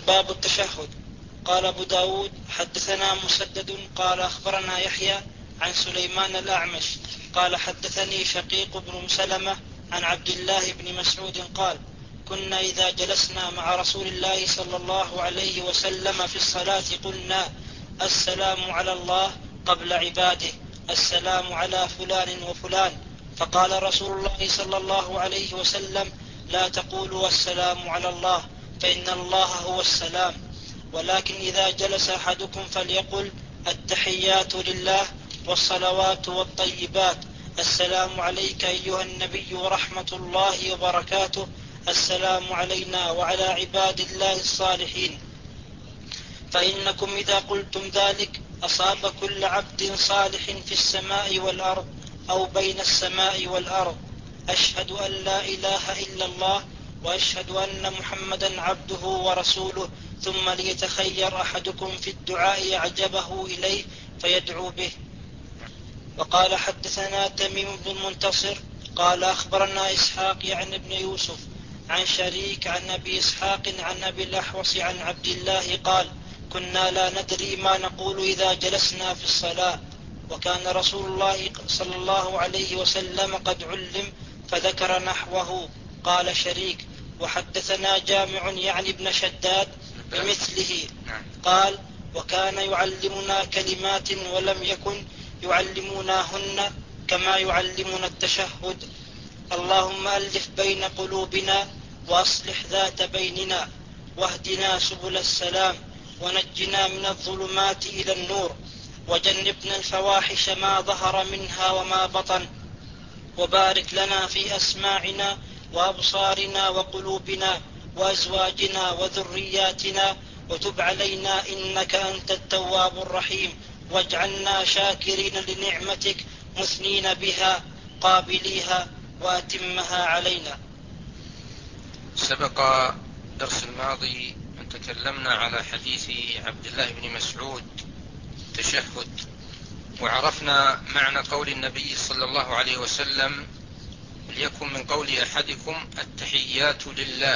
باب التشهد. قال أبو داود حدثنا مسدد قال أخبرنا يحيى عن سليمان الأعمش قال حدثني شقيق بن سلمة عن عبد الله بن مسعود قال كنا إذا جلسنا مع رسول الله صلى الله عليه وسلم في الصلاة قلنا السلام على الله قبل عباده، السلام على فلان وفلان. فقال رسول الله صلى الله عليه وسلم لا تقولوا السلام على الله فإن الله هو السلام، ولكن إذا جلس أحدكم فليقل التحيات لله والصلوات والطيبات، السلام عليك أيها النبي ورحمة الله وبركاته، السلام علينا وعلى عباد الله الصالحين. فإنكم إذا قلتم ذلك أصاب كل عبد صالح في السماء والأرض أو بين السماء والأرض. أشهد أن لا إله إلا الله وأشهد أن محمدا عبده ورسوله، ثم ليتخير أحدكم في الدعاء أعجبه إليه فيدعو به. وقال حدثنا تميم بن المنتصر قال أخبرنا إسحاق يعني ابن يوسف عن شريك عن أبي إسحاق عن أبي الأحوص عن عبد الله قال كنا لا ندري ما نقول إذا جلسنا في الصلاة، وكان رسول الله صلى الله عليه وسلم قد علم فذكر نحوه. قال شريك وحدثنا جامع يعني ابن شداد بمثله قال وكان يعلمنا كلمات ولم يكن يعلموناهن كما يعلمنا التشهد: اللهم ألف بين قلوبنا وأصلح ذات بيننا واهدنا سبل السلام ونجنا من الظلمات إلى النور وجنبنا الفواحش ما ظهر منها وما بطن، وبارك لنا في أسماعنا وأبصارنا وقلوبنا وأزواجنا وذرياتنا وتب علينا إنك أنت التواب الرحيم، واجعلنا شاكرين لنعمتك مثنين بها قابليها وأتمها علينا. سبق الدرس الماضي أن تكلمنا على حديث عبد الله بن مسعود التشهد، وعرفنا معنى قول النبي صلى الله عليه وسلم ليكن من قول أحدكم التحيات لله،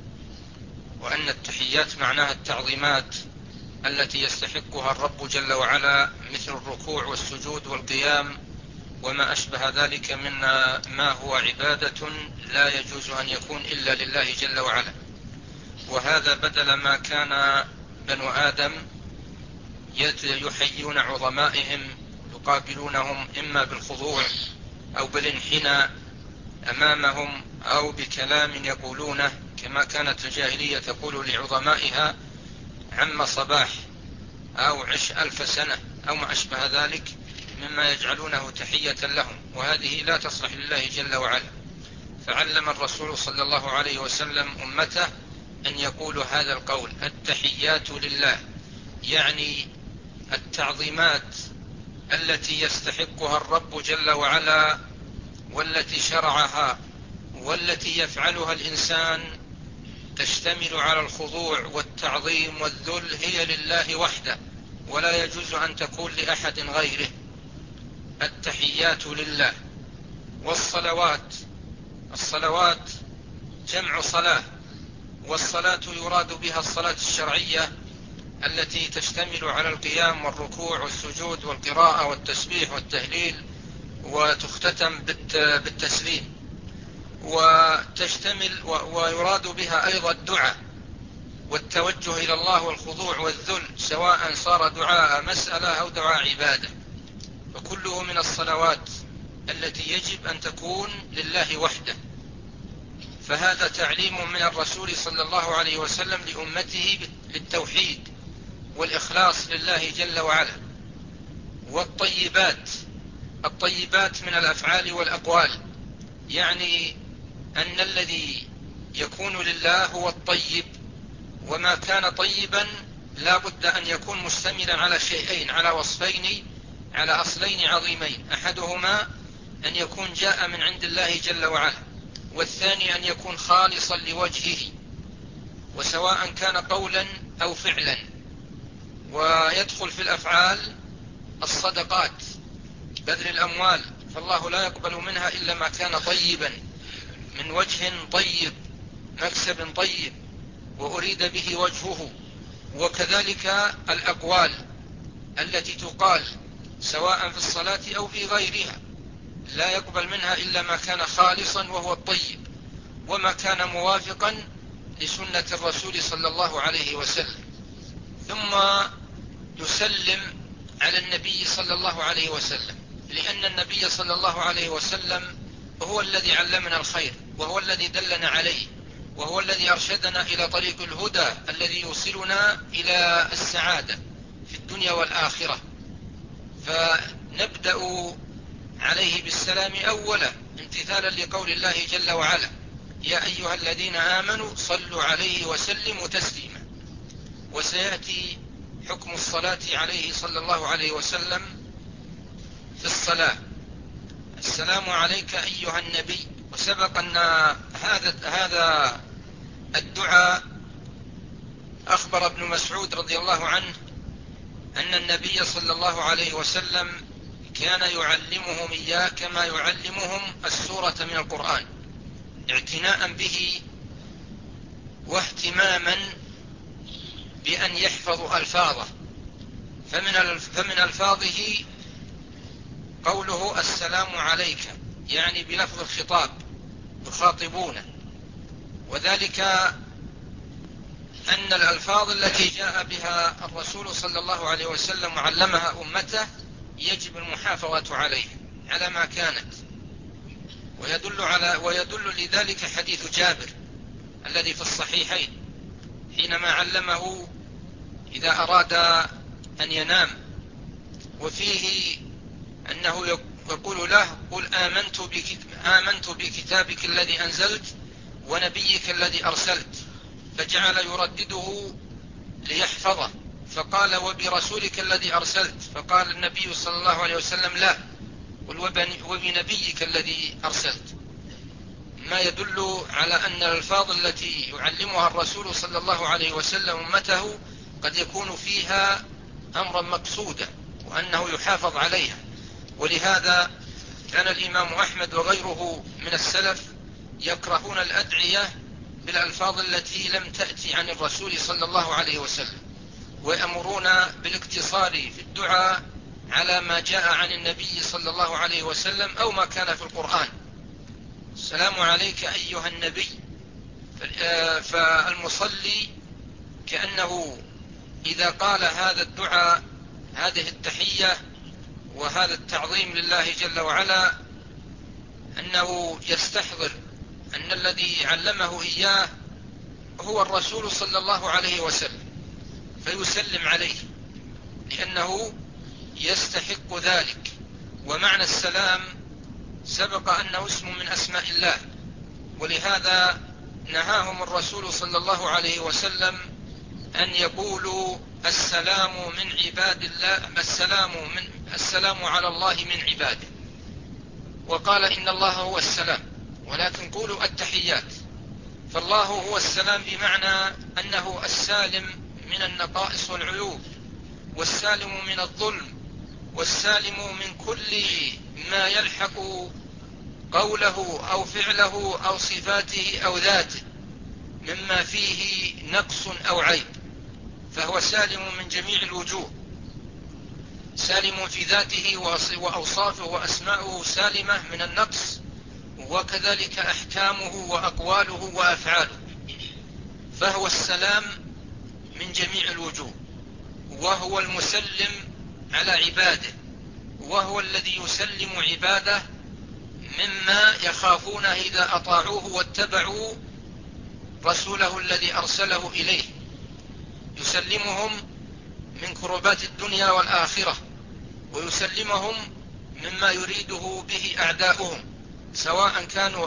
وأن التحيات معناها التعظيمات التي يستحقها الرب جل وعلا مثل الركوع والسجود والقيام وما أشبه ذلك من ما هو عبادة لا يجوز أن يكون إلا لله جل وعلا. وهذا بدل ما كان بنو آدم يحيون عظمائهم يقابلونهم إما بالخضوع أو بالانحناء أمامهم أو بكلام يقولونه كما كانت الجاهلية تقول لعظمائها عم صباح أو عش 1000 سنة أو ما أشبه ذلك مما يجعلونه تحية لهم، وهذه لا تصلح لله جل وعلا. فعلم الرسول صلى الله عليه وسلم أمته أن يقولوا هذا القول التحيات لله، يعني التعظيمات التي يستحقها الرب جل وعلا والتي شرعها والتي يفعلها الإنسان تشتمل على الخضوع والتعظيم والذل هي لله وحده، ولا يجوز أن تكون لأحد غيره. التحيات لله. الصلوات جمع صلاة، والصلاة يراد بها الصلاة الشرعية التي تشتمل على القيام والركوع والسجود والقراءة والتسبيح والتهليل وتختتم بالتسليم، ويراد بها أيضا الدعاء والتوجه إلى الله والخضوع والذل، سواء صار دعاء مسألة أو دعاء عبادة، وكله من الصلوات التي يجب أن تكون لله وحده. فهذا تعليم من الرسول صلى الله عليه وسلم لأمته بالتوحيد والإخلاص لله جل وعلا. الطيبات من الأفعال والأقوال، يعني أن الذي يكون لله هو الطيب، وما كان طيبا لا بد أن يكون مشتملا على شيئين، على وصفين، على أصلين عظيمين: أحدهما أن يكون جاء من عند الله جل وعلا، والثاني أن يكون خالصا لوجهه، وسواء كان قولا أو فعلا. ويدخل في الأفعال الصدقات، بذل الأموال، فالله لا يقبل منها إلا ما كان طيبا من وجه طيب، مكسب طيب، وأريد به وجهه. وكذلك الأقوال التي تقال سواء في الصلاة أو في غيرها لا يقبل منها إلا ما كان خالصا وهو الطيب، وما كان موافقا لسنة الرسول صلى الله عليه وسلم. ثم يسلم على النبي صلى الله عليه وسلم، لأن النبي صلى الله عليه وسلم هو الذي علمنا الخير، وهو الذي دلنا عليه، وهو الذي أرشدنا إلى طريق الهدى الذي يوصلنا إلى السعادة في الدنيا والآخرة. فنبدأ عليه بالسلام أولا امتثالا لقول الله جل وعلا: يا أيها الذين آمنوا صلوا عليه وسلموا تسليما. وسيأتي حكم الصلاة عليه صلى الله عليه وسلم في الصلاة: السلام عليك أيها النبي. وسبق أن هذا الدعاء أخبر ابن مسعود رضي الله عنه أن النبي صلى الله عليه وسلم كان يعلمهم إياه كما يعلمهم السورة من القرآن، اعتناء به واهتماما بأن يحفظوا ألفاظه. فمن ألفاظه قوله السلام عليك، يعني بلفظ الخطاب يخاطبونه، وذلك أن الألفاظ التي جاء بها الرسول صلى الله عليه وسلم وعلمها أمته يجب المحافظة عليه على ما كانت. ويدل لذلك حديث جابر الذي في الصحيحين حينما علمه إذا أراد أن ينام، وفيه أنه يقول له: قل آمنت بكتابك الذي أنزلت ونبيك الذي أرسلت، فجعل يردده ليحفظه، فقال: وبرسولك الذي أرسلت، فقال النبي صلى الله عليه وسلم: لا، قل وبنبيك الذي أرسلت. ما يدل على أن الألفاظ التي يعلمها الرسول صلى الله عليه وسلم أمته قد يكون فيها أمرا مقصودا، وأنه يحافظ عليها. ولهذا كان الإمام أحمد وغيره من السلف يكرهون الأدعية بالألفاظ التي لم تأتي عن الرسول صلى الله عليه وسلم، ويأمرون بالاقتصار في الدعاء على ما جاء عن النبي صلى الله عليه وسلم أو ما كان في القرآن. السلام عليك أيها النبي. فالمصلي كأنه إذا قال هذا الدعاء، هذه التحية وهذا التعظيم لله جل وعلا، أنه يستحضر أن الذي علمه إياه هو الرسول صلى الله عليه وسلم، فيسلم عليه لأنه يستحق ذلك. ومعنى السلام سبق أنه اسم من أسماء الله، ولهذا نهاهم الرسول صلى الله عليه وسلم أن يقولوا السلام من عباد الله، السلام على الله من عباده، وقال إن الله هو السلام، ولكن قولوا التحيات. فالله هو السلام بمعنى أنه السالم من النقائص والعيوب، والسالم من الظلم، والسالم من كل ما يلحق قوله أو فعله أو صفاته أو ذاته مما فيه نقص أو عيب، فهو سالم من جميع الوجوه، سالم في ذاته وأوصافه وأسماؤه سالمة من النقص، وكذلك أحكامه وأقواله وأفعاله، فهو السلام من جميع الوجوه، وهو المسلم على عباده، وهو الذي يسلم عباده مما يخافونه إذا أطاعوه واتبعوا رسوله الذي أرسله إليه، يسلمهم من كربات الدنيا والآخرة، ويسلمهم مما يريده به أعداؤهم، سواء كانوا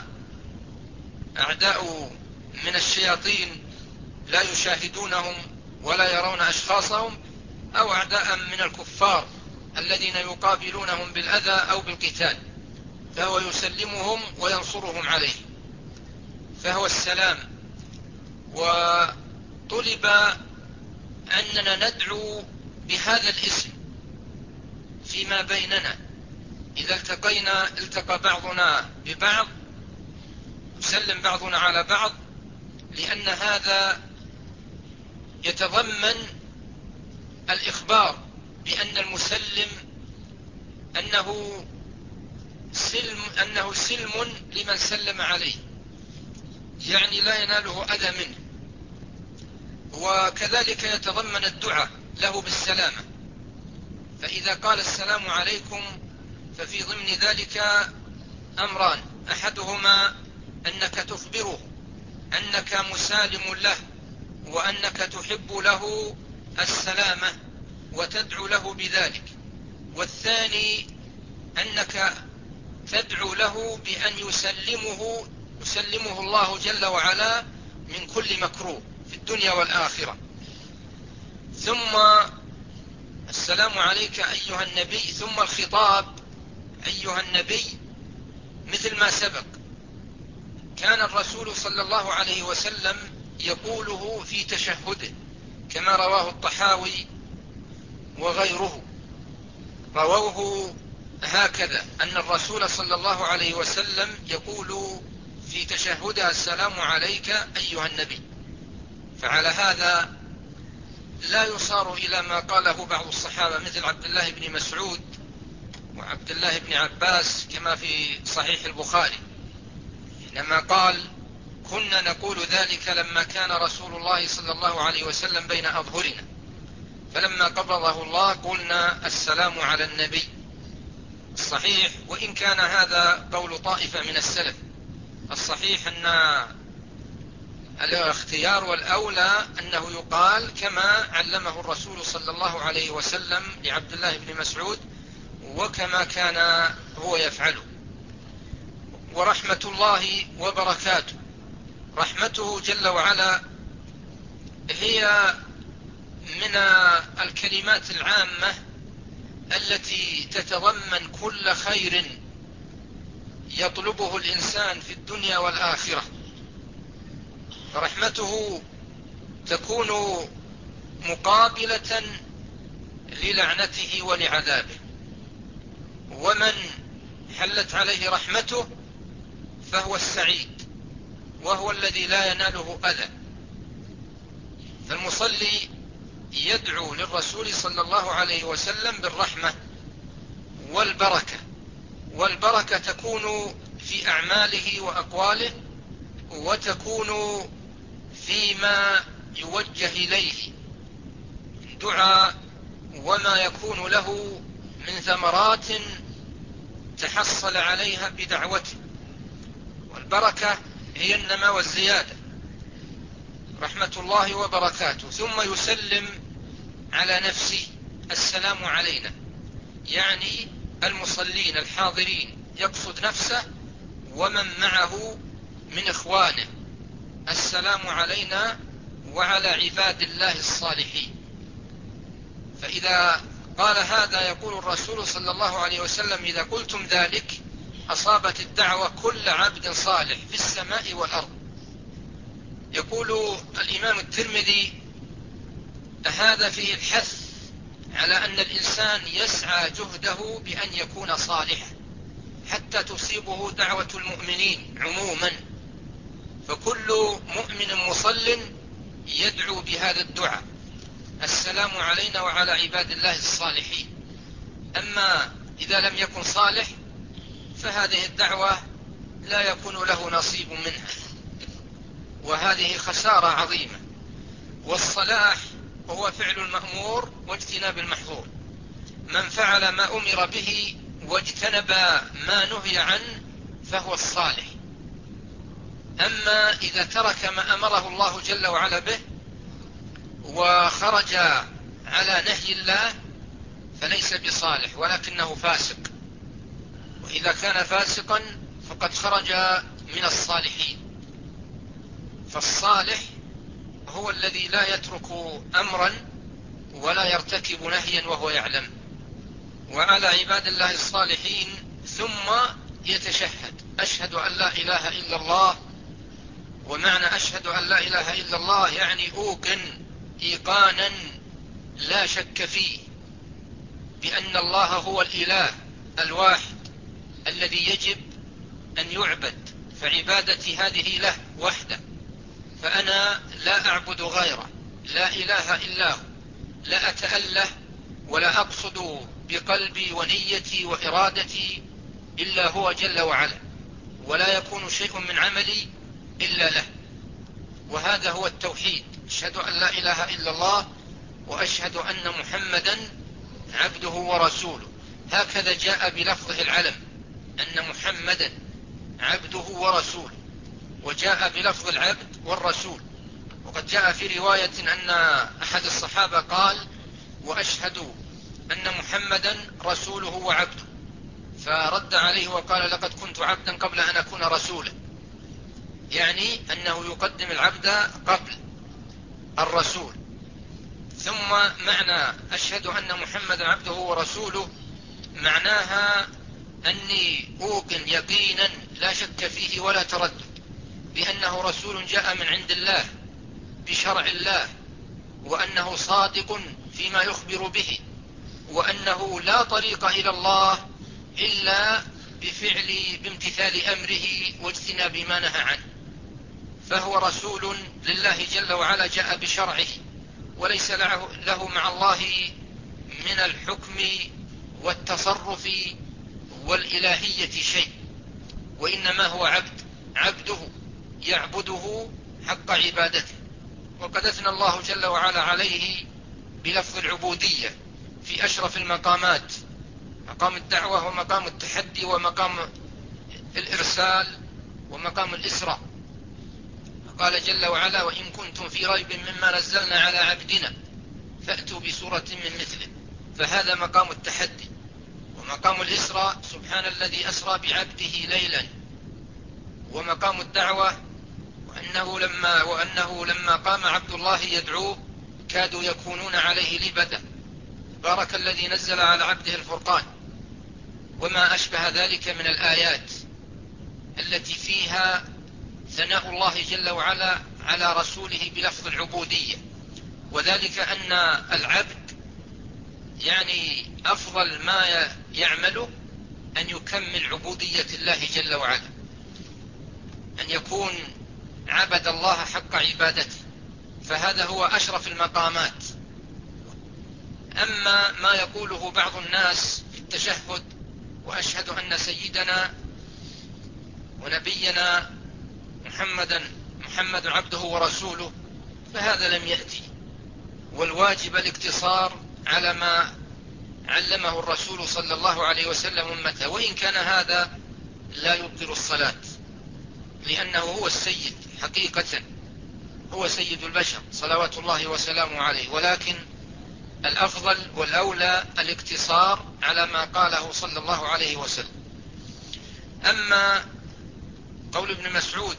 أعداء من الشياطين لا يشاهدونهم ولا يرون أشخاصهم، أو أعداء من الكفار الذين يقابلونهم بالأذى أو بالقتال، فهو يسلمهم وينصرهم عليه، فهو السلام. وطلب أننا ندعو بهذا الاسم فيما بيننا، إذا التقى بعضنا ببعض يسلم بعضنا على بعض، لأن هذا يتضمن الإخبار بأن المسلم أنه سلم لمن سلم عليه، يعني لا يناله أذى منه. وكذلك يتضمن الدعاء له بالسلامة، فإذا قال السلام عليكم ففي ضمن ذلك أمران: أحدهما أنك تخبره أنك مسالم له وأنك تحب له السلامة وتدعو له بذلك، والثاني أنك تدعو له بأن يسلمه الله جل وعلا من كل مكروه في الدنيا والآخرة. ثم السلام عليك أيها النبي، ثم الخطاب أيها النبي مثل ما سبق، كان الرسول صلى الله عليه وسلم يقوله في تشهده كما رواه الطحاوي وغيره، رووه هكذا أن الرسول صلى الله عليه وسلم يقول في تشهده السلام عليك أيها النبي. فعلى هذا لا يصار إلى ما قاله بعض الصحابة مثل عبد الله بن مسعود وعبد الله بن عباس كما في صحيح البخاري، لما قال: كنا نقول ذلك لما كان رسول الله صلى الله عليه وسلم بين أظهرنا، فلما قبضه الله قلنا السلام على النبي. الصحيح، وإن كان هذا قول طائفة من السلف، الصحيح أن الاختيار والأولى أنه يقال كما علمه الرسول صلى الله عليه وسلم لعبد الله بن مسعود وكما كان هو يفعله. ورحمة الله وبركاته، رحمته جل وعلا هي من الكلمات العامة التي تتضمن كل خير يطلبه الإنسان في الدنيا والآخرة. رحمته تكون مقابلة للعنته ولعذابه، ومن حلت عليه رحمته فهو السعيد، وهو الذي لا يناله أذى. فالمصلي يدعو للرسول صلى الله عليه وسلم بالرحمة والبركة، والبركة تكون في أعماله وأقواله، وتكون فيما يوجه إليه دعاء وما يكون له من ثمرات تحصل عليها بدعوته. والبركة هي النماء والزيادة. رحمة الله وبركاته. ثم يسلم على نفسه السلام علينا، يعني المصلين الحاضرين، يقصد نفسه ومن معه من إخوانه: السلام علينا وعلى عباد الله الصالحين. فإذا قال هذا يقول الرسول صلى الله عليه وسلم: إذا قلتم ذلك أصابت الدعوة كل عبد صالح في السماء والأرض. يقول الإمام الترمذي: هذا فيه الحث على أن الإنسان يسعى جهده بأن يكون صالحا حتى تصيبه دعوة المؤمنين عموما، فكل مؤمن مصل يدعو بهذا الدعاء: السلام علينا وعلى عباد الله الصالحين. أما إذا لم يكن صالح فهذه الدعوة لا يكون له نصيب منها، وهذه خسارة عظيمة. والصلاح هو فعل المأمور واجتناب المحظور. من فعل ما أمر به واجتنب ما نهي عنه فهو الصالح. أما إذا ترك ما أمره الله جل وعلا به وخرج على نهي الله فليس بصالح ولكنه فاسق، وإذا كان فاسقا فقد خرج من الصالحين. فالصالح هو الذي لا يترك أمرا ولا يرتكب نهيا وهو يعلم. وعلى عباد الله الصالحين ثم يتشهد: أشهد أن لا إله إلا الله. ومعنى أشهد أن لا إله إلا الله يعني أوقن إيقانا لا شك فيه بأن الله هو الإله الواحد الذي يجب أن يعبد، فعبادتي هذه له وحده فأنا لا أعبد غيره، لا إله إلا هو، لا أتأله ولا أقصد بقلبي ونيتي وإرادتي إلا هو جل وعلا، ولا يكون شيء من عملي إلا له. وهذا هو التوحيد، أشهد أن لا إله إلا الله وأشهد أن محمدا عبده ورسوله. هكذا جاء بلفظه العلم أن محمدا عبده ورسوله، وجاء بلفظ العبد والرسول. وقد جاء في رواية أن أحد الصحابة قال: وأشهد أن محمدا رسوله وعبده، فرد عليه وقال: لقد كنت عبدا قبل أن أكون رسولا، يعني أنه يقدم العبد قبل الرسول. ثم معنى أشهد أن محمدا عبده ورسوله معناها أني أوقن يقينا لا شك فيه ولا تردد بأنه رسول جاء من عند الله بشرع الله، وأنه صادق فيما يخبر به، وأنه لا طريق إلى الله إلا بامتثال أمره واجتناب ما نهى عنه. فهو رسول لله جل وعلا جاء بشرعه، وليس له مع الله من الحكم والتصرف والإلهية شيء، وإنما هو عبده يعبده حق عبادته. وقد أثنى الله جل وعلا عليه بلفظ العبودية في أشرف المقامات، مقام الدعوة ومقام التحدي ومقام الإرسال ومقام الإسراء. قال جل وعلا: وإن كنتم في ريب مما نزلنا على عبدنا فأتوا بسورة من مثله. فهذا مقام التحدي. ومقام الإسراء: سبحان الذي أسرى بعبده ليلا. ومقام الدعوة: وأنه لما قام عبد الله يدعوه كادوا يكونون عليه لبدا، بارك الذي نزل على عبده الفرقان. وما أشبه ذلك من الآيات التي فيها ثناء الله جل وعلا على رسوله بلفظ العبودية، وذلك أن العبد يعني أفضل ما يعمله أن يكمل عبودية الله جل وعلا، أن يكون عبد الله حق عبادته، فهذا هو أشرف المقامات. أما ما يقوله بعض الناس في التشهد: وأشهد أن سيدنا ونبينا محمد عبده ورسوله، فهذا لم يأتي، والواجب الاقتصار على ما علمه الرسول صلى الله عليه وسلم أمته، وإن كان هذا لا يبطل الصلاة، لأنه هو السيد حقيقة، هو سيد البشر صلوات الله وسلامه عليه، ولكن الأفضل والأولى الاقتصار على ما قاله صلى الله عليه وسلم. أما قول ابن مسعود: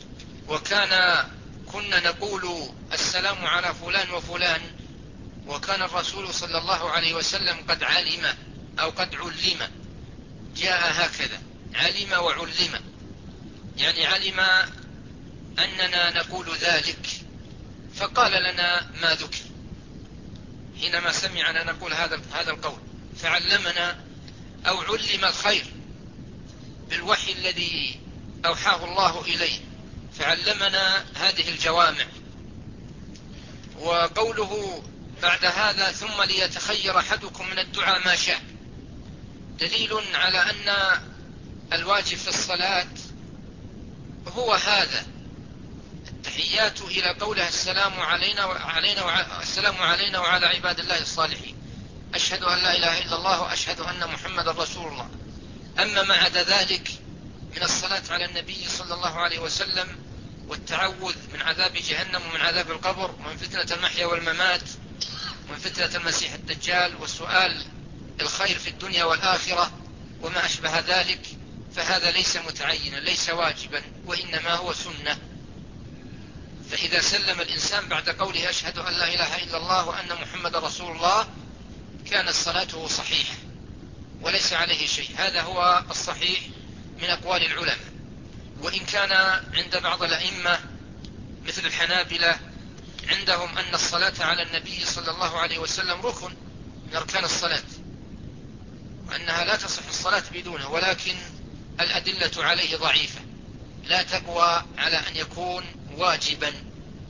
كنا نقول السلام على فلان وفلان، وكان الرسول صلى الله عليه وسلم قد علم أو قد علم، جاء هكذا: علم وعلم، يعني علم أننا نقول ذلك فقال لنا ما ذكر حينما سمعنا نقول هذا القول، فعلمنا أو علم الخير بالوحي الذي أوحاه الله إليه فعلمنا هذه الجوامع. وقوله بعد هذا: ثم ليتخير أحدكم من الدعاء ما شاء، دليل على أن الواجب في الصلاة هو هذا: التحيات إلى قوله السلام علينا وعلى عباد الله الصالحين، أشهد أن لا إله إلا الله وأشهد أن محمد رسول الله. أما ما عدا ذلك من الصلاة على النبي صلى الله عليه وسلم والتعوذ من عذاب جهنم ومن عذاب القبر ومن فتنة المحيا والممات ومن فتنة المسيح الدجال وسؤال الخير في الدنيا والآخرة وما أشبه ذلك، فهذا ليس متعينا، ليس واجبا، وإنما هو سنة. فإذا سلم الإنسان بعد قوله أشهد أن لا إله إلا الله وأن محمد رسول الله كانت صلاته صحيحة وليس عليه شيء. هذا هو الصحيح من أقوال العلماء. وإن كان عند بعض الأئمة مثل الحنابلة عندهم أن الصلاة على النبي صلى الله عليه وسلم ركن من أركان الصلاة، وأنها لا تصح الصلاة بدونه، ولكن الأدلة عليه ضعيفة لا تقوى على أن يكون واجبا،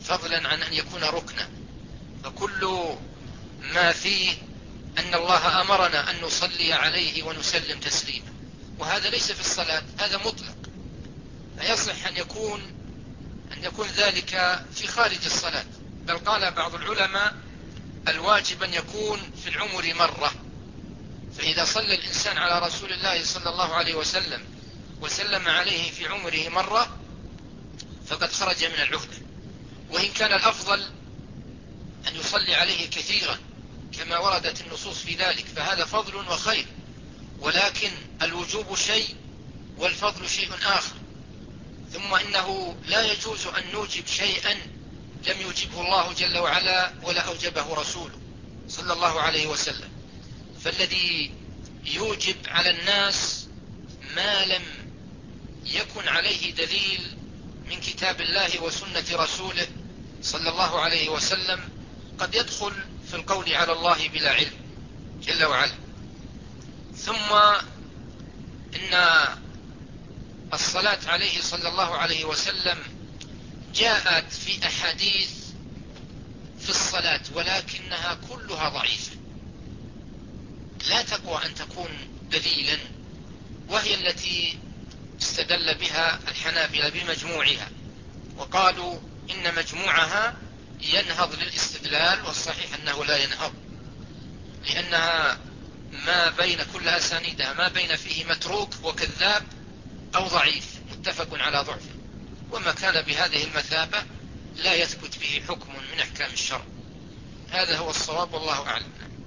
فضلا عن أن يكون ركنا. فكل ما فيه أن الله أمرنا أن نصلي عليه ونسلم تسليما، وهذا ليس في الصلاة، هذا مطلق. فيصح أن يكون ذلك في خارج الصلاة. بل قال بعض العلماء الواجب أن يكون في العمر مرة. فإذا صلى الإنسان على رسول الله صلى الله عليه وسلم وسلم عليه في عمره مرة فقد خرج من العهدة. وإن كان الأفضل أن يصلي عليه كثيرا كما وردت النصوص في ذلك، فهذا فضل وخير، ولكن الوجوب شيء والفضل شيء آخر. ثم إنه لا يجوز أن نوجب شيئا لم يوجبه الله جل وعلا ولا أوجبه رسوله صلى الله عليه وسلم. فالذي يوجب على الناس ما لم يكن عليه دليل من كتاب الله وسنة رسوله صلى الله عليه وسلم قد يدخل في القول على الله بلا علم جل وعلا. ثم إن الصلاة عليه صلى الله عليه وسلم جاءت في أحاديث في الصلاة، ولكنها كلها ضعيفة لا تقوى أن تكون دليلا، وهي التي استدل بها الحنابلة بمجموعها، وقالوا إن مجموعها ينهض للاستدلال، والصحيح أنه لا ينهض، لأنها ما بين كل أسانيدها ما بين فيه متروك وكذاب أو ضعيف متفق على ضعفه، وما كان بهذه المثابة لا يثبت به حكم من أحكام الشرع. هذا هو الصواب والله أعلم.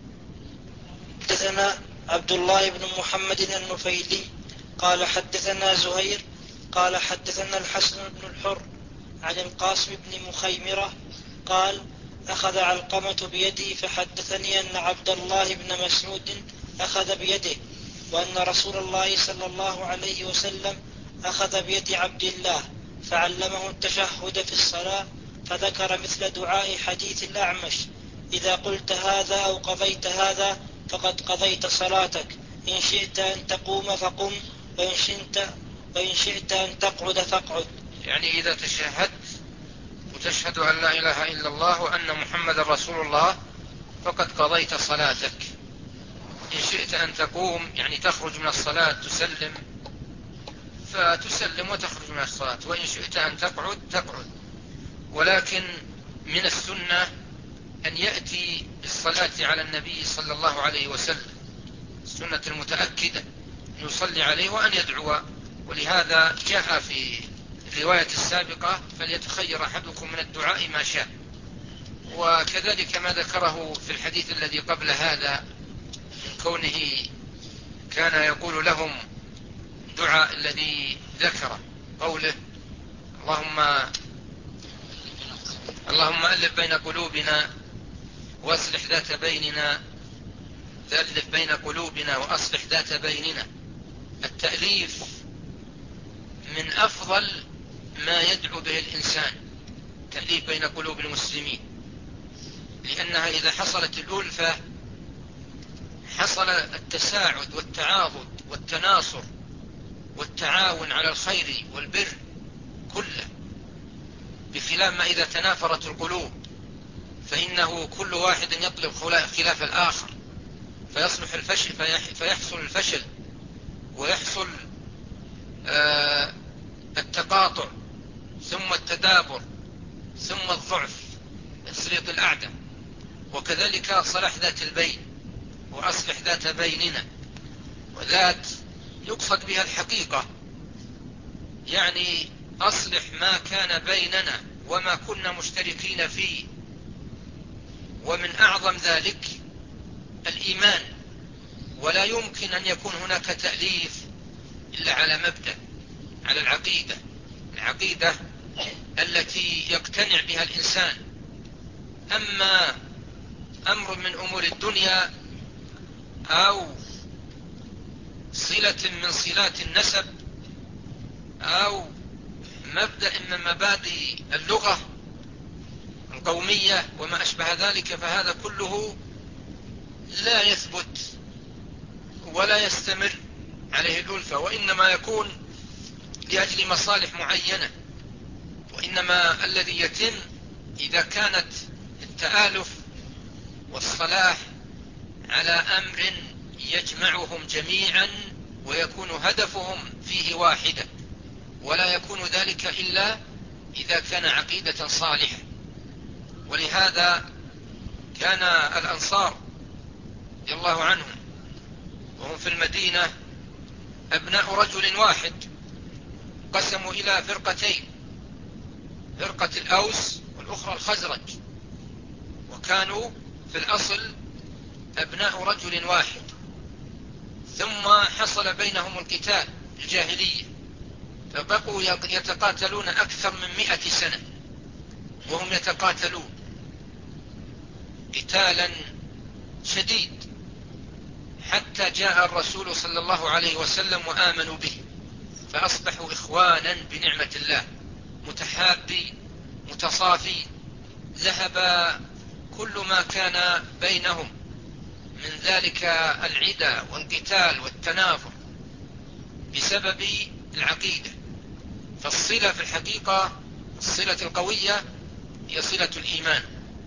حدثنا عبد الله بن محمد النفيلي قال حدثنا زهير قال حدثنا الحسن بن الحر عن القاسم بن مخيمرة قال أخذ علقمة بيدي فحدثني أن عبد الله بن مسعود أخذ بيده، وأن رسول الله صلى الله عليه وسلم أخذ بيد عبد الله فعلمه التشهد في الصلاة، فذكر مثل دعاء حديث الأعمش: إذا قلت هذا أو قضيت هذا فقد قضيت صلاتك، إن شئت أن تقوم فقم، وإن شئت أن تقعد فاقعد. يعني إذا تشهدت وتشهد أن لا إله إلا الله وأن محمد رسول الله فقد قضيت صلاتك. إن شئت أن تقوم يعني تخرج من الصلاة تسلم فتسلم وتخرج من الصلاة، وإن شئت أن تقعد تقعد. ولكن من السنة أن يأتي بالصلاة على النبي صلى الله عليه وسلم، السنة المتأكدة أن يصلي عليه وأن يدعو، ولهذا جاء في الرواية السابقة: فليتخير أحدكم من الدعاء ما شاء. وكذلك ما ذكره في الحديث الذي قبل هذا من كونه كان يقول لهم دعاء الذي ذكره، قوله: اللهم ألف بين قلوبنا وأصلح ذات بيننا، تألف بين قلوبنا وأصلح ذات بيننا. التأليف من أفضل ما يدعو به الإنسان، تأليف بين قلوب المسلمين، لأنها إذا حصلت الألفة حصل التساعد والتعاضد والتناصر والتعاون على الخير والبر كله، بخلاف ما إذا تنافرت القلوب فإنه كل واحد يطلب خلاف الآخر، فيصلح الفشل فيحصل الفشل ويحصل التقاطع ثم التدابر ثم الضعف تسليط الأعداء. وكذلك صلاح ذات البين وأصلح ذات بيننا، وذات يقصد بها الحقيقة، يعني أصلح ما كان بيننا وما كنا مشتركين فيه. ومن أعظم ذلك الإيمان، ولا يمكن أن يكون هناك تأليف إلا على مبدأ، على العقيدة التي يقتنع بها الإنسان. أما أمر من أمور الدنيا أو صلة من صلات النسب أو مبدأ من مبادئ اللغة القومية وما أشبه ذلك، فهذا كله لا يثبت ولا يستمر عليه الألفة، وإنما يكون لأجل مصالح معينة. وإنما الذي يتم إذا كانت التآلف والصلاح على أمر يجمعهم جميعا ويكون هدفهم فيه واحدة، ولا يكون ذلك إلا إذا كان عقيدة صالحة. ولهذا كان الأنصار رضي الله عنهم وهم في المدينة أبناء رجل واحد، قسموا إلى فرقتين، فرقة الأوس والأخرى الخزرج، وكانوا في الأصل أبناء رجل واحد، ثم حصل بينهم القتال الجاهلية، فبقوا يتقاتلون أكثر من 100 سنة وهم يتقاتلون قتالا شديد، حتى جاء الرسول صلى الله عليه وسلم وآمنوا به، فأصبحوا إخوانا بنعمة الله، متحابي متصافي، ذهب كل ما كان بينهم من ذلك العدى والقتال والتنافر بسبب العقيدة. فالصلة في الحقيقة الصلة القوية هي صلة الإيمان،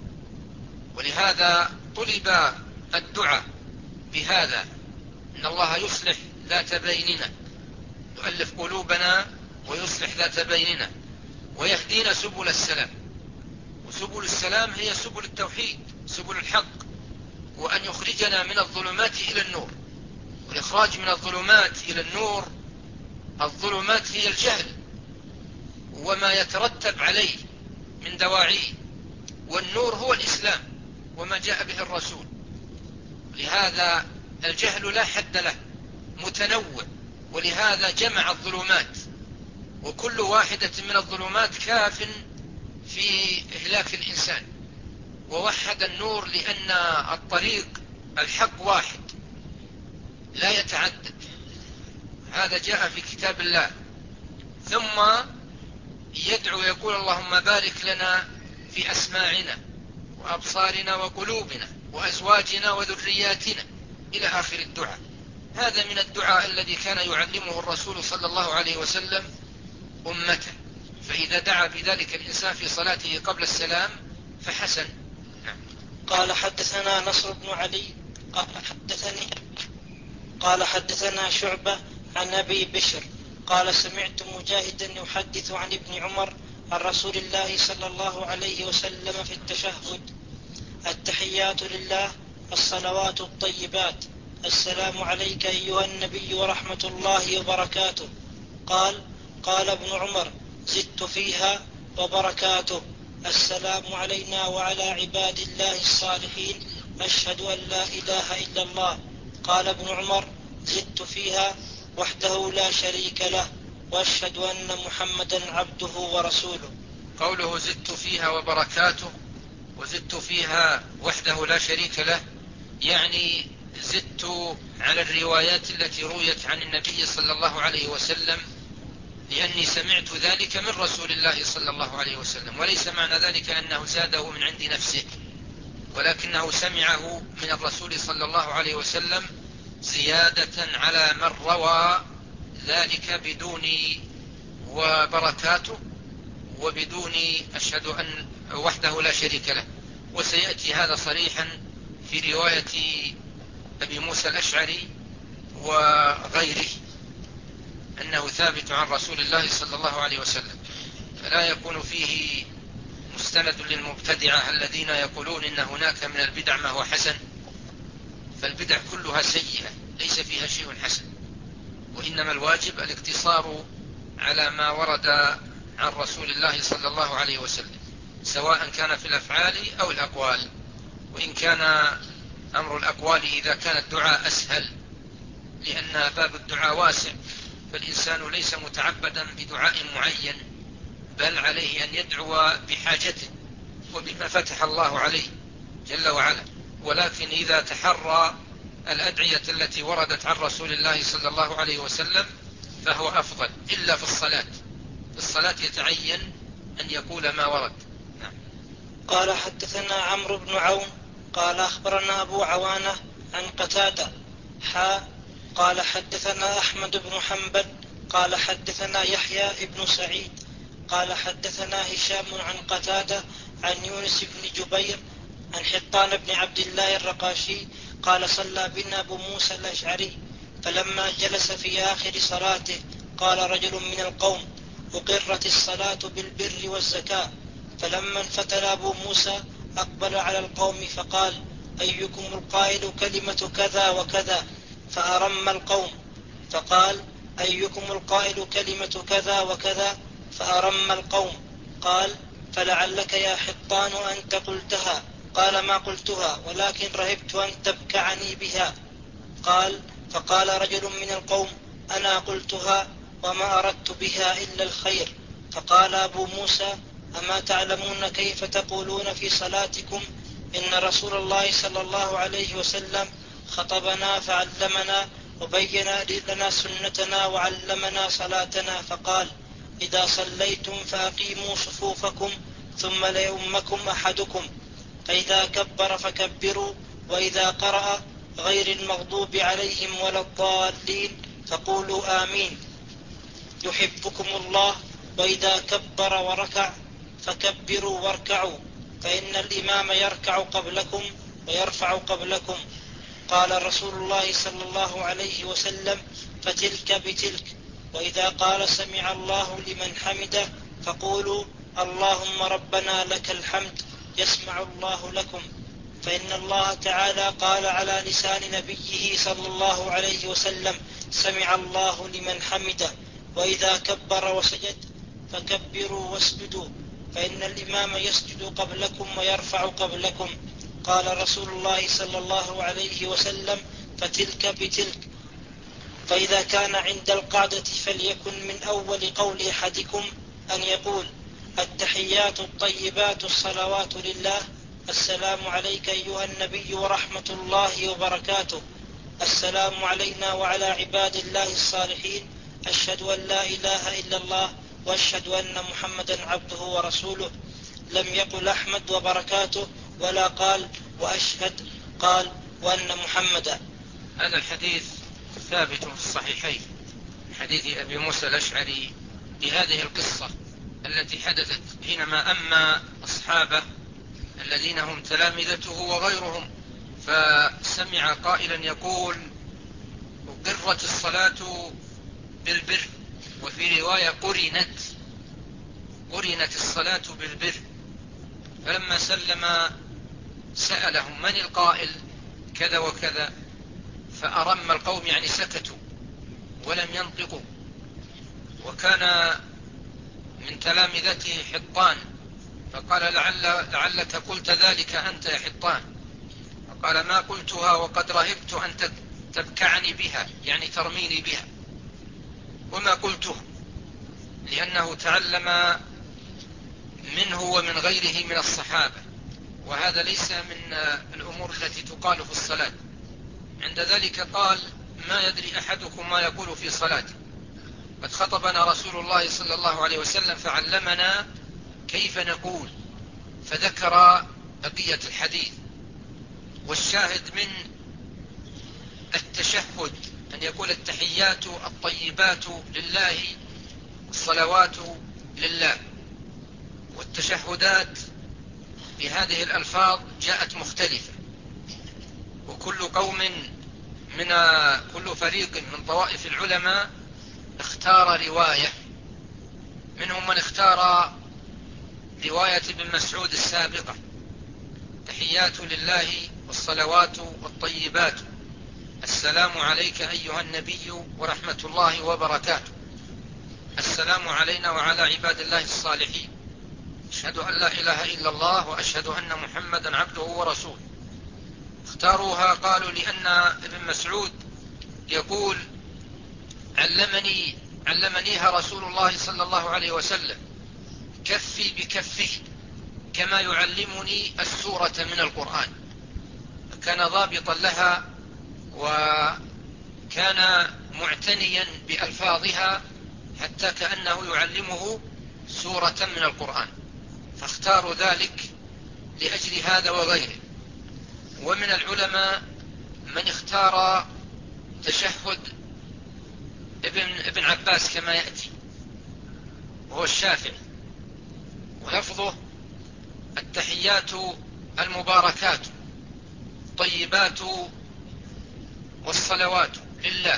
ولهذا طلب الدعاء بهذا، إن الله يصلح ذات بيننا، يؤلف قلوبنا ويصلح ذات بيننا ويهدينا سبل السلام. وسبل السلام هي سبل التوحيد، سبل الحق، وأن يخرجنا من الظلمات إلى النور. والإخراج من الظلمات إلى النور، الظلمات هي الجهل وما يترتب عليه من دواعيه، والنور هو الإسلام وما جاء به الرسول. لهذا الجهل لا حد له، متنوع، ولهذا جمع الظلمات، وكل واحدة من الظلمات كاف في إهلاك الإنسان، ووحد النور لأن الطريق الحق واحد لا يتعدد. هذا جاء في كتاب الله. ثم يدعو يقول اللهم بارك لنا في أسماعنا وأبصارنا وقلوبنا وأزواجنا وذرياتنا إلى آخر الدعاء. هذا من الدعاء الذي كان يعلمه الرسول صلى الله عليه وسلم أمته، فإذا دعا بذلك الإنسان في صلاته قبل السلام فحسن. قال حدثنا نصر بن علي قال حدثنا شعبة عن أبي بشر قال سمعت مجاهدا يحدث عن ابن عمر عن رسول الله صلى الله عليه وسلم في التشهد: التحيات لله، الصلوات الطيبات، السلام عليك أيها النبي ورحمة الله وبركاته. قال ابن عمر: زدت فيها وبركاته، السلام علينا وعلى عباد الله الصالحين، أشهد أن لا إله إلا الله. قال ابن عمر: زدت فيها وحده لا شريك له، وأشهد أن محمدا عبده ورسوله. قوله زدت فيها وبركاته وزدت فيها وحده لا شريك له، يعني زدت على الروايات التي رويت عن النبي صلى الله عليه وسلم، لأني سمعت ذلك من رسول الله صلى الله عليه وسلم، وليس معنى ذلك أنه زاده من عند نفسه، ولكنه سمعه من الرسول صلى الله عليه وسلم زيادة على من روى ذلك بدون وبركاته وبدون أشهد أن وحده لا شريك له. وسيأتي هذا صريحا في رواية أبي موسى الأشعري وغيره أنه ثابت عن رسول الله صلى الله عليه وسلم، فلا يكون فيه مستند للمبتدعة الذين يقولون إن هناك من البدع ما هو حسن، فالبدع كلها سيئة ليس فيها شيء حسن، وإنما الواجب الاقتصار على ما ورد عن رسول الله صلى الله عليه وسلم، سواء كان في الأفعال أو الأقوال. وإن كان أمر الأقوال إذا كان الدعاء أسهل، لأن باب الدعاء واسع، فالإنسان ليس متعبدا بدعاء معين، بل عليه أن يدعو بحاجته وبما فتح الله عليه جل وعلا. ولكن إذا تحرى الأدعية التي وردت عن رسول الله صلى الله عليه وسلم فهو أفضل، إلا في الصلاة. في الصلاة يتعين أن يقول ما ورد. نعم. قال حدثنا عمرو بن عون قال أخبرنا أبو عوانة عن قتادة قال حدثنا أحمد بن حنبل قال حدثنا يحيى بن سعيد قال حدثنا هشام عن قتادة عن يونس بن جبير عن حطان بن عبد الله الرقاشي قال صلى بنا أبو موسى الأشعري فلما جلس في آخر صلاته قال رجل من القوم أقرت الصلاة بالبر والزكاة. فلما انفتل أبو موسى أقبل على القوم فقال أيكم القائل كلمة كذا وكذا؟ فأرم القوم. فقال أيكم القائل كلمة كذا وكذا؟ فأرم القوم. قال فلعلك يا حطان أنت قلتها. قال ما قلتها ولكن رهبت أن تبكعني بها. فقال رجل من القوم أنا قلتها وما أردت بها إلا الخير. فقال أبو موسى أما تعلمون كيف تقولون في صلاتكم إن رسول الله صلى الله عليه وسلم خطبنا فعلمنا وبين لنا سنتنا وعلمنا صلاتنا فقال إذا صليتم فأقيموا صفوفكم ثم ليؤمكم أحدكم فإذا كبر فكبروا وإذا قرأ غير المغضوب عليهم ولا الضالين فقولوا آمين يحبكم الله. وإذا كبر وركع فكبروا واركعوا فإن الإمام يركع قبلكم ويرفع قبلكم. قال رسول الله صلى الله عليه وسلم فتلك بتلك. وإذا قال سمع الله لمن حمده فقولوا اللهم ربنا لك الحمد يسمع الله لكم. فإن الله تعالى قال على لسان نبيه صلى الله عليه وسلم سمع الله لمن حمده. وإذا كبر وسجد فكبروا واسجدوا فإن الإمام يسجد قبلكم ويرفع قبلكم. قال رسول الله صلى الله عليه وسلم فتلك بتلك. فإذا كان عند القعدة فليكن من أول قول أحدكم أن يقول التحيات الطيبات الصلوات لله السلام عليك أيها النبي ورحمة الله وبركاته السلام علينا وعلى عباد الله الصالحين أشهد أن لا إله إلا الله وأشهد أن محمدا عبده ورسوله. لم يقل أحمد وبركاته ولا قال وأشهد، قال وأن محمدا. هذا الحديث ثابت في الصحيحين حديث أبي موسى الأشعري بهذه القصة التي حدثت حينما أما أصحابه الذين هم تلامذته وغيرهم فسمع قائلا يقول أقرت الصلاة بالبر، وفي رواية قرنت الصلاة بالبر. فلما سلم سألهم من القائل كذا وكذا فأرم القوم يعني سكتوا ولم ينطقوا. وكان من تلامذته حطان فقال لعلك قلت ذلك أنت يا حطان. فقال ما قلتها وقد رهبت أن تبكعني بها يعني ترميني بها. وما قلته لأنه تعلم منه ومن غيره من الصحابة، وهذا ليس من الأمور التي تقال في الصلاة. عند ذلك قال ما يدري أحدكم ما يقول في صلاته، قد خطبنا رسول الله صلى الله عليه وسلم فعلمنا كيف نقول، فذكر بقية الحديث. والشاهد من التشهد أن يقول التحيات الطيبات لله الصلوات لله. والتشهدات بهذه الألفاظ جاءت مختلفة، وكل كل فريق من طوائف العلماء اختار رواية. منهم من اختار رواية ابن مسعود السابقة تحيات لله والصلوات والطيبات السلام عليك أيها النبي ورحمة الله وبركاته السلام علينا وعلى عباد الله الصالحين أشهد أن لا إله إلا الله وأشهد أن محمدا عبده ورسوله. اختاروها قالوا لأن ابن مسعود يقول علمنيها رسول الله صلى الله عليه وسلم كفي بكفه كما يعلمني السورة من القرآن. كان ضابطا لها وكان معتنيا بألفاظها حتى كأنه يعلمه سورة من القرآن، فاختاروا ذلك لأجل هذا وغيره. ومن العلماء من اختار تشهد ابن عباس كما يأتي وهو الشافعي، ولفظه التحيات المباركات الطيبات والصلوات لله.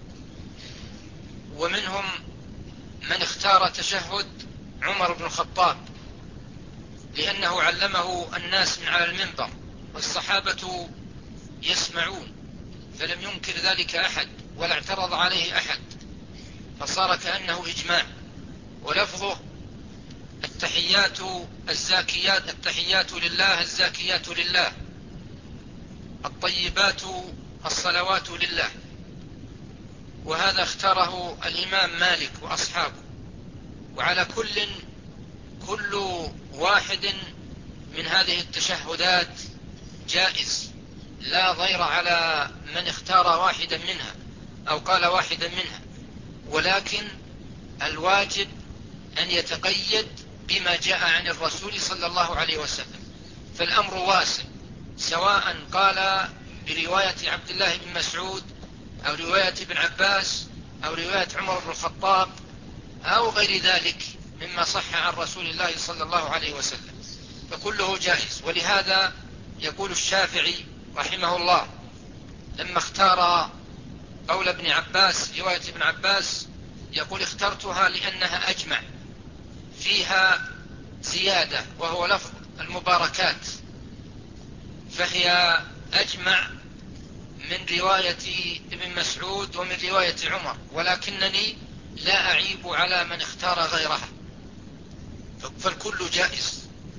ومنهم من اختار تشهد عمر بن الخطاب لأنه علمه الناس من على المنبر والصحابة يسمعون، فلم ينكر ذلك أحد ولا اعترض عليه أحد، فصار كأنه إجماع. ولفظه التحيات الزاكيات، التحيات لله الزاكيات لله، الطيبات الصلوات لله. وهذا اختاره الإمام مالك وأصحابه. وعلى كل واحد من هذه التشهدات جائز، لا ضير على من اختار واحدا منها أو قال واحدا منها، ولكن الواجب أن يتقيد بما جاء عن الرسول صلى الله عليه وسلم. فالأمر واسع، سواء قال برواية عبد الله بن مسعود أو رواية ابن عباس أو رواية عمر بن الخطاب أو غير ذلك مما صح عن رسول الله صلى الله عليه وسلم، فكله جائز. ولهذا يقول الشافعي رحمه الله لما اختار قول ابن عباس، رواية ابن عباس، يقول اخترتها لأنها أجمع، فيها زيادة وهو لفظ المباركات، فهي أجمع من رواية ابن مسعود ومن رواية عمر، ولكنني لا أعيب على من اختار غيرها، فالكل جائز.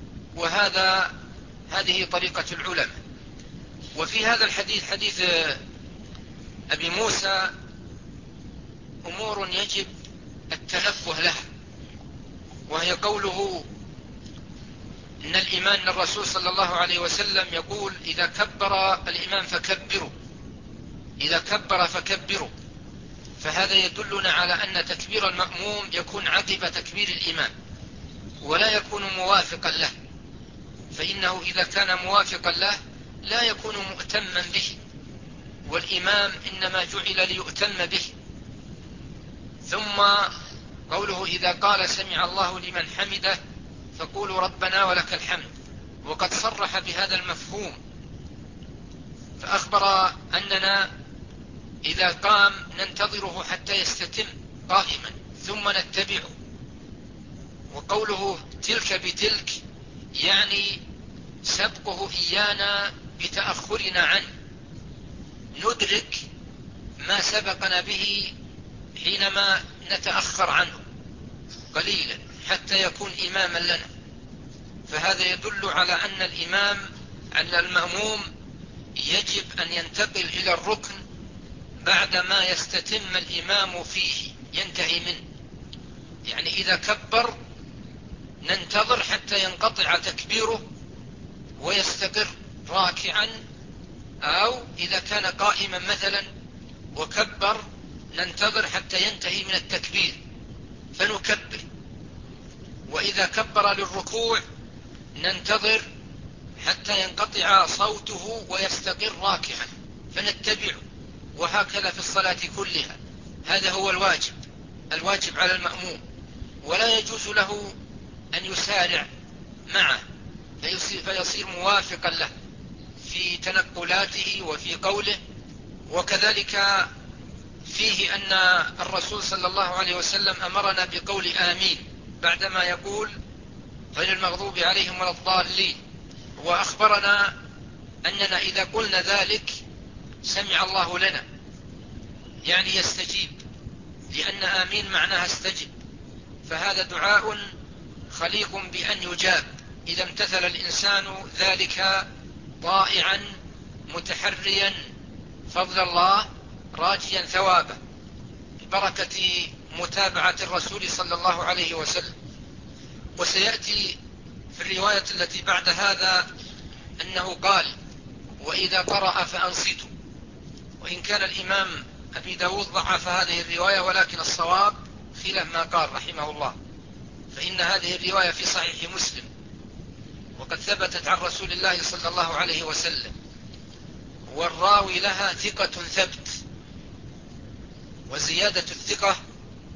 هذه طريقة العلماء. وفي هذا الحديث، حديث أبي موسى، أمور يجب التنبه لها، وهي قوله إن الإمام الرسول صلى الله عليه وسلم يقول إذا كبر الإمام فكبروا، إذا كبر فكبروا. فهذا يدلنا على أن تكبير المأموم يكون عقب تكبير الإمام ولا يكون موافقا له، فإنه إذا كان موافقا له لا يكون مؤتما به، والإمام إنما جعل ليؤتم به. ثم قوله إذا قال سمع الله لمن حمده فقولوا ربنا ولك الحمد، وقد صرح بهذا المفهوم، فأخبر أننا إذا قام ننتظره حتى يستتم قائما ثم نتبعه. وقوله تلك بتلك يعني سبقه إيانا بتأخرنا عنه، ندرك ما سبقنا به حينما نتأخر عنه قليلا حتى يكون إماما لنا. فهذا يدل على أن المأموم يجب أن ينتقل إلى الركن بعدما يستتم الإمام فيه، ينتهي منه. يعني إذا كبر ننتظر حتى ينقطع تكبيره ويستقر راكعا، أو إذا كان قائما مثلا وكبر ننتظر حتى ينتهي من التكبير فنكبر. وإذا كبر للركوع ننتظر حتى ينقطع صوته ويستقر راكعا فنتبعه، وهكذا في الصلاة كلها. هذا هو الواجب على المأموم، ولا يجوز له أن يسارع معه فيصير موافقا له في تنقلاته وفي قوله. وكذلك فيه أن الرسول صلى الله عليه وسلم أمرنا بقول آمين بعدما يقول غير المغضوب عليهم ولا الضالين، وأخبرنا أننا إذا قلنا ذلك سمع الله لنا، يعني يستجيب، لأن آمين معناها استجب. فهذا دعاء خليق بأن يجاب إذا امتثل الإنسان ذلك طائعا متحريا فضل الله راجيا ثوابه ببركة متابعة الرسول صلى الله عليه وسلم. وسيأتي في الرواية التي بعد هذا أنه قال وإذا قرأ فأنصتوا، وإن كان الإمام أبي داود ضعف هذه الرواية، ولكن الصواب خلاف ما قال رحمه الله، فإن هذه الرواية في صحيح مسلم وقد ثبتت عن رسول الله صلى الله عليه وسلم، والراوي لها ثقة ثبت، وزيادة الثقة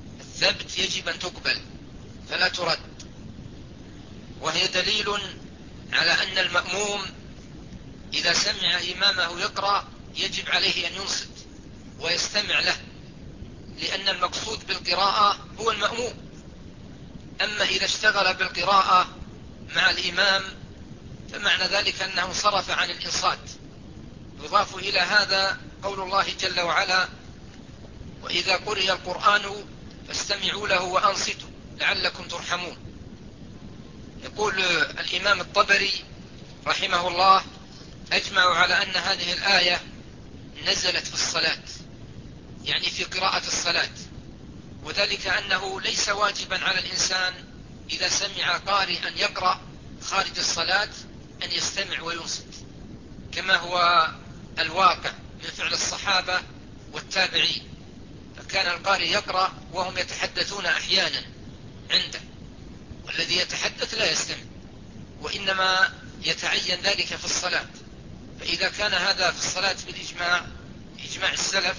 الثبت يجب أن تقبل فلا ترد، وهي دليل على أن المأموم إذا سمع إمامه يقرأ يجب عليه أن ينصت ويستمع له، لأن المقصود بالقراءة هو المأموم. أما إذا اشتغل بالقراءة مع الإمام فمعنى ذلك أنه انصرف عن الإنصات. يضاف إلى هذا قول الله جل وعلا: وإذا قرئ القرآن فاستمعوا له وأنصتوا لعلكم ترحمون. يقول الإمام الطبري رحمه الله: أجمعوا على أن هذه الآية نزلت في الصلاة، يعني في قراءة الصلاة، وذلك أنه ليس واجبا على الإنسان إذا سمع قارئا يقرأ خارج الصلاة أن يستمع وينصت، كما هو الواقع من فعل الصحابة والتابعين. فكان القارئ يقرأ وهم يتحدثون أحيانا عنده، والذي يتحدث لا يستمع، وإنما يتعين ذلك في الصلاة. فإذا كان هذا في الصلاة بالإجماع، إجماع السلف،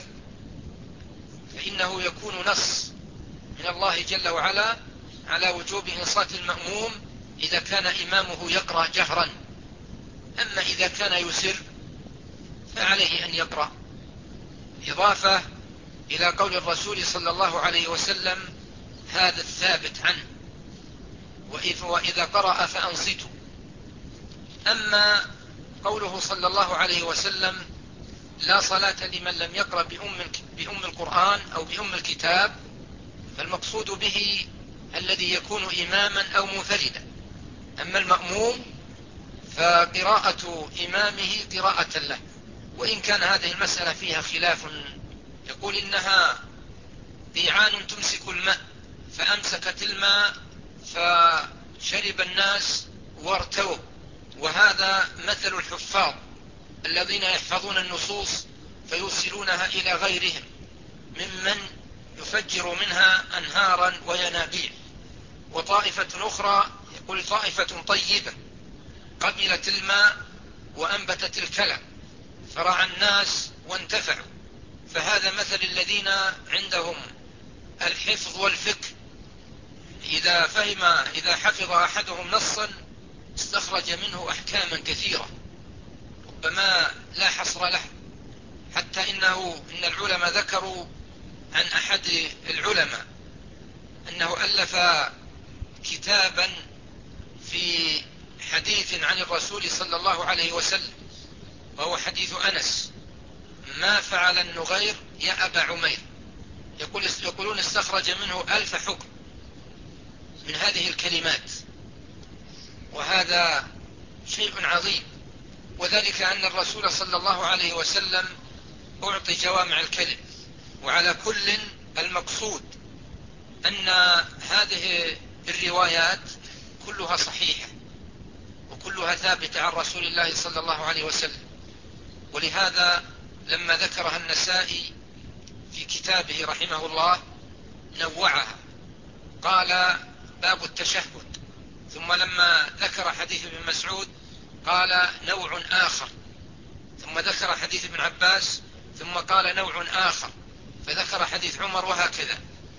فإنه يكون نص من الله جل وعلا على وجوب إنصات المأموم إذا كان إمامه يقرأ جهرا. أما إذا كان يسر فعليه أن يقرأ، إضافة إلى قول الرسول صلى الله عليه وسلم هذا الثابت عنه: وإذا قرأ فأنصتوا. أما قوله صلى الله عليه وسلم لا صلاة لمن لم يقرأ بأم القرآن أو بأم الكتاب، فالمقصود به الذي يكون إماما أو منفردا. أما المأموم فقراءة إمامه قراءة له، وإن كان هذه المسألة فيها خلاف. يقول إنها قيعان تمسك الماء، فأمسكت الماء فشرب الناس وارتووا، وهذا مثل الحفاظ الذين يحفظون النصوص فيوصلونها إلى غيرهم ممن يفجر منها أنهارا وينابيع. وطائفة أخرى يقول طائفة طيبة قبلت الماء وأنبتت الكلى فرعى الناس وانتفعوا. فهذا مثل الذين عندهم الحفظ والفكر، إذا حفظ أحدهم نصا استخرج منه أحكاما كثيرة ربما لا حصر له، حتى إن العلماء ذكروا عن أحد العلماء أنه ألف كتابا في حديث عن الرسول صلى الله عليه وسلم، وهو حديث أنس: ما فعل النغير يا أبا عمير. يقولون استخرج منه 1000 حكم من هذه الكلمات، وهذا شيء عظيم. وذلك أن الرسول صلى الله عليه وسلم أعطي جوامع الكلم. وعلى كل المقصود أن هذه الروايات كلها صحيحة وكلها ثابتة عن رسول الله صلى الله عليه وسلم. ولهذا لما ذكرها النسائي في كتابه رحمه الله نوعها، قال باب التشهد، ثم لما ذكر حديث ابن مسعود قال نوع آخر، ثم ذكر حديث ابن عباس ثم قال نوع آخر، فذكر حديث عمر، وهكذا.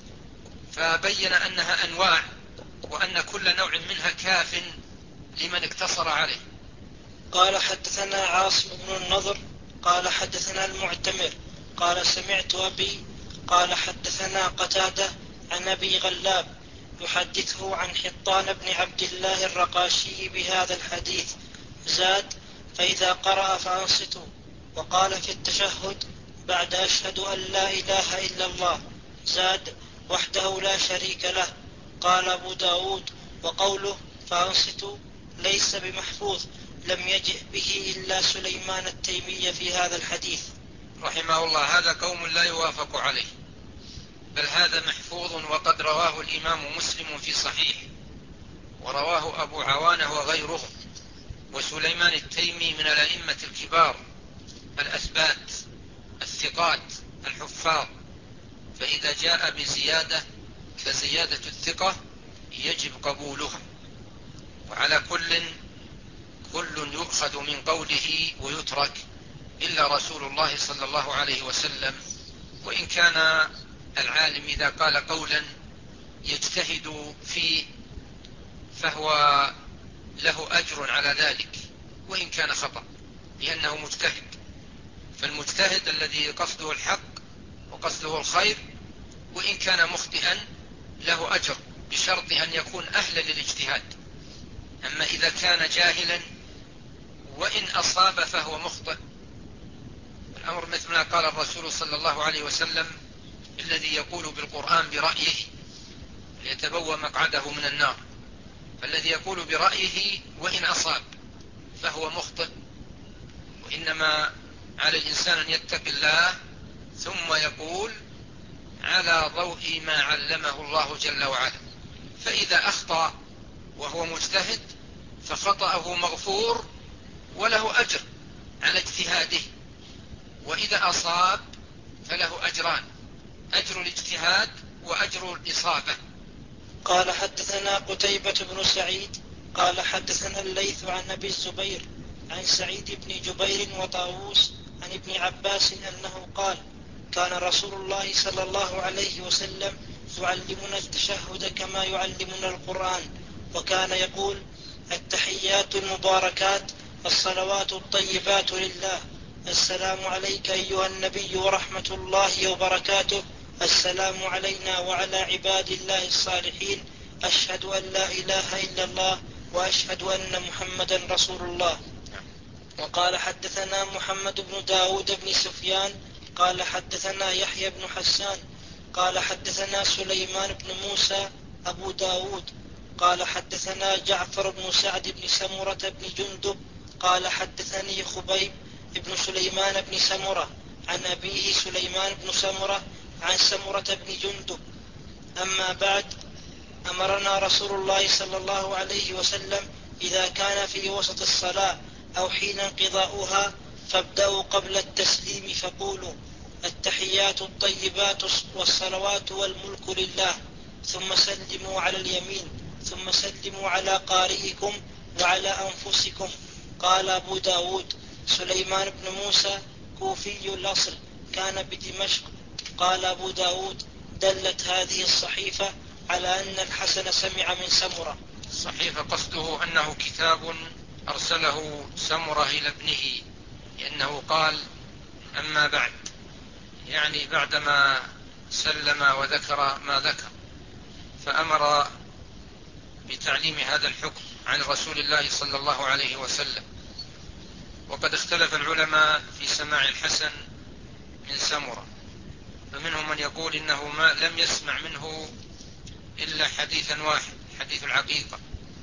فبين أنها أنواع، وأن كل نوع منها كاف لمن اقتصر عليه. قال حدثنا عاصم بن النضر قال حدثنا المعتمر قال سمعت أبي قال حدثنا قتادة عن أبي غلاب يحدثه عن حطان بن عبد الله الرقاشي بهذا الحديث، زاد فإذا قرأ فأنصتوا. وقال في التشهد بعد أشهد أن لا إله إلا الله، زاد وحده لا شريك له. قال أبو داود وقوله فأنصتوا ليس بمحفوظ، لم يجئ به إلا سليمان التيمي في هذا الحديث. رحمه الله. هذا قوم لا يوافق عليه، بل هذا محفوظ، وقد رواه الإمام مسلم في صحيح، ورواه أبو عوانة وغيره. وسليمان التيمي من الأئمة الكبار الأثبات الثقات الحفاظ، فإذا جاء بزيادة فزيادة الثقة يجب قبولها. وعلى كل يؤخذ من قوله ويترك إلا رسول الله صلى الله عليه وسلم. وإن كان العالم إذا قال قولا يجتهد فيه فهو له أجر على ذلك وإن كان خطأ، لأنه مجتهد. فالمجتهد الذي قصده الحق وقصده الخير وإن كان مخطئا له أجر، بشرط أن يكون أهلا للاجتهاد. أما إذا كان جاهلا وإن أصاب فهو مخطئ، الأمر مثل ما قال الرسول صلى الله عليه وسلم: الذي يقول بالقرآن برأيه ليتبوأ مقعده من النار. فالذي يقول برأيه وإن أصاب فهو مخطئ، وإنما على الإنسان أن يتقي الله ثم يقول على ضوء ما علمه الله جل وعلا. فإذا أخطأ وهو مجتهد فخطأه مغفور وله أجر على اجتهاده، وإذا أصاب فله أجران: أجر الاجتهاد وأجر الإصابة. قال حدثنا قتيبة بن سعيد قال حدثنا الليث عن أبي الزبير عن سعيد بن جبير وطاووس عن ابن عباس أنه قال: كان رسول الله صلى الله عليه وسلم يعلمنا التشهد كما يعلمنا القرآن، وكان يقول: التحيات المباركات الصلوات الطيبات لله، السلام عليك أيها النبي ورحمة الله وبركاته، السلام علينا وعلى عباد الله الصالحين، أشهد أن لا إله إلا الله وأشهد أن محمدا رسول الله. وقال حدثنا محمد بن داود بن سفيان قال حدثنا يحيى بن حسان قال حدثنا سليمان بن موسى أبو داود قال حدثنا جعفر بن سعد بن سمرة بن جندب قال حدثني خبيب بن سليمان بن سمرة عن أبيه سليمان بن سمرة عن سمرة بن جندب. أما بعد، أمرنا رسول الله صلى الله عليه وسلم إذا كان في وسط الصلاة أو حين انقضاؤها فابدأوا قبل التسليم فقولوا: التحيات الطيبات والصلوات والملك لله، ثم سلموا على اليمين، ثم سلموا على قارئكم وعلى أنفسكم. قال أبو داود: سليمان بن موسى كوفي الأصل كان بدمشق. قال أبو داود: دلت هذه الصحيفة على أن الحسن سمع من سمرة. الصحيفة قصده أنه كتاب أرسله سمرة إلى ابنه، لأنه قال: أما بعد، يعني بعدما سلم وذكر ما ذكر، فأمر بتعليم هذا الحكم عن رسول الله صلى الله عليه وسلم. وقد اختلف العلماء في سماع الحسن من سمرة، فمنهم من يقول إنه ما لم يسمع منه إلا حديثا واحد، حديث العقيقة،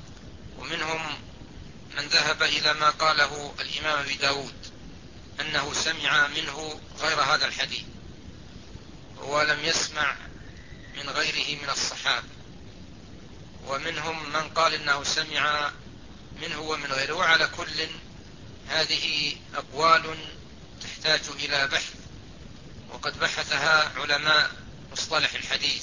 ومنهم من ذهب إلى ما قاله الإمام أبي داود أنه سمع منه غير هذا الحديث ولم يسمع من غيره من الصحابة، ومنهم من قال إنه سمع منه ومن غيره. وعلى كل هذه أقوال تحتاج إلى بحث، وقد بحثها علماء مصطلح الحديث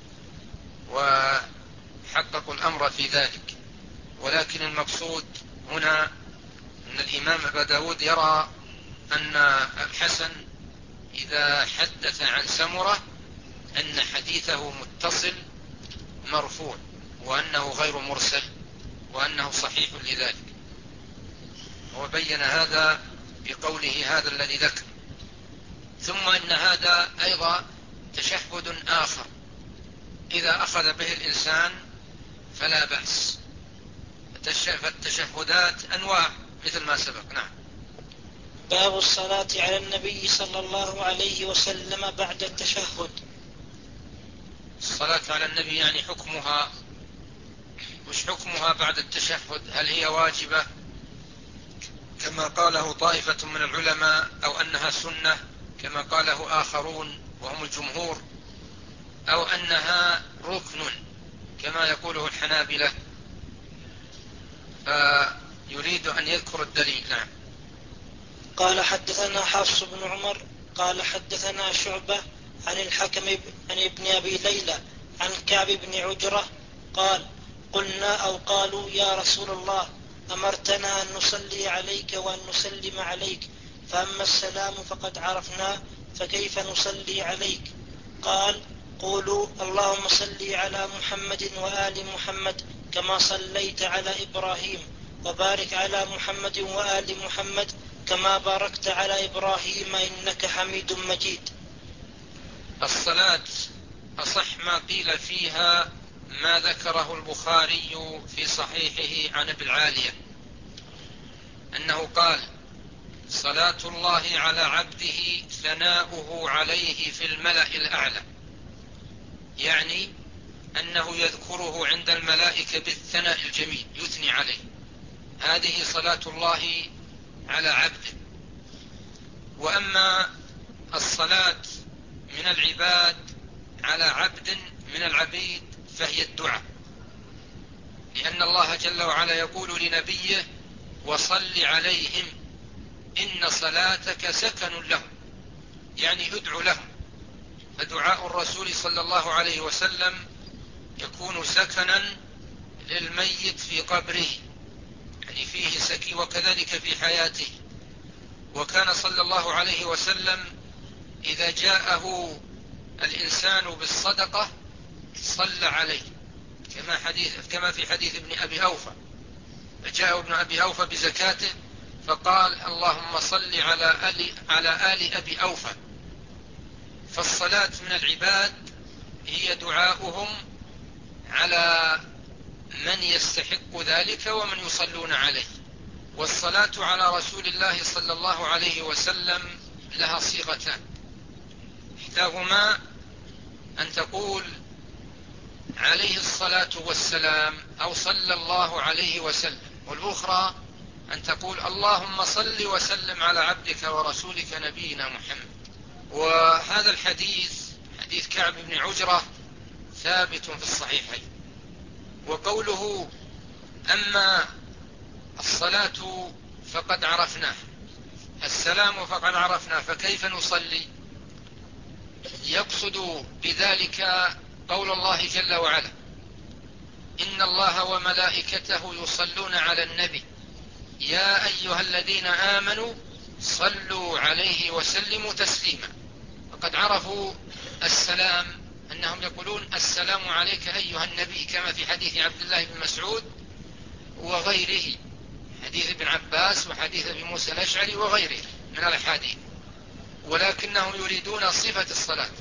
وحققوا الأمر في ذلك. ولكن المقصود هنا أن الإمام أبا داود يرى أن الحسن إذا حدث عن سمرة أن حديثه متصل مرفوع، وأنه غير مرسل، وأنه صحيح لذلك. وبين هذا بقوله هذا الذي ذكر. ثم إن هذا أيضا تشهد آخر إذا أخذ به الإنسان فلا بأس. فالتشهدات أنواع مثل ما سبق. نعم. باب الصلاة على النبي صلى الله عليه وسلم بعد التشهد. الصلاة على النبي يعني حكمها، وش حكمها بعد التشهد؟ هل هي واجبة كما قاله طائفة من العلماء، أو أنها سنة كما قاله آخرون وهم الجمهور، أو أنها ركن كما يقوله الحنابلة؟ فيريد أن يذكر الدليل. نعم. قال حدثنا حفص بن عمر قال حدثنا شعبة عن الحكم عن ابن أبي ليلى عن كعب بن عجرة قال: قلنا أو قالوا: يا رسول الله، أمرتنا أن نصلي عليك وأن نسلم عليك، فأما السلام فقد عرفنا، فكيف نصلي عليك؟ قال: قولوا: اللهم صل على محمد وآل محمد كما صليت على إبراهيم وبارك على محمد وآل محمد كما باركت على إبراهيم إنك حميد مجيد. الصلاة أصح ما قيل فيها ما ذكره البخاري في صحيحه عن ابي العالية أنه قال: صلاة الله على عبده ثناؤه عليه في الملأ الأعلى، يعني أنه يذكره عند الملائكة بالثناء الجميل يثني عليه. هذه صلاة الله على عبده. وأما الصلاة من العباد على عبد من العبيد فهي الدعاء، لأن الله جل وعلا يقول لنبيه: وصل عليهم إن صلاتك سكن لهم، يعني ادع لهم. فدعاء الرسول صلى الله عليه وسلم يكون سكنا للميت في قبره، يعني فيه سكي، وكذلك في حياته. وكان صلى الله عليه وسلم إذا جاءه الإنسان بالصدقة صلى عليه، كما في حديث ابن أبي أوفى. فجاء ابن أبي أوفى بزكاته فقال: اللهم صل على آل أبي أوفى. فالصلاة من العباد هي دعاؤهم على من يستحق ذلك ومن يصلون عليه. والصلاة على رسول الله صلى الله عليه وسلم لها صيغتان: إحداهما أن تقول عليه الصلاة والسلام أو صلى الله عليه وسلم، والأخرى أن تقول اللهم صل وسلم على عبدك ورسولك نبينا محمد. وهذا الحديث حديث كعب بن عجرة ثابت في الصحيحين. وقوله أما الصلاة فقد عرفناه، السلام فقد عرفناه، فكيف نصلي؟ يقصد بذلك قول الله جل وعلا: إن الله وملائكته يصلون على النبي يا أيها الذين آمنوا صلوا عليه وسلموا تسليما. فقد عرفوا السلام أنهم يقولون السلام عليك أيها النبي، كما في حديث عبد الله بن مسعود وغيره، حديث ابن عباس وحديث ابي موسى الأشعري وغيره من الأحاديث، ولكنهم يريدون صفة الصلاة.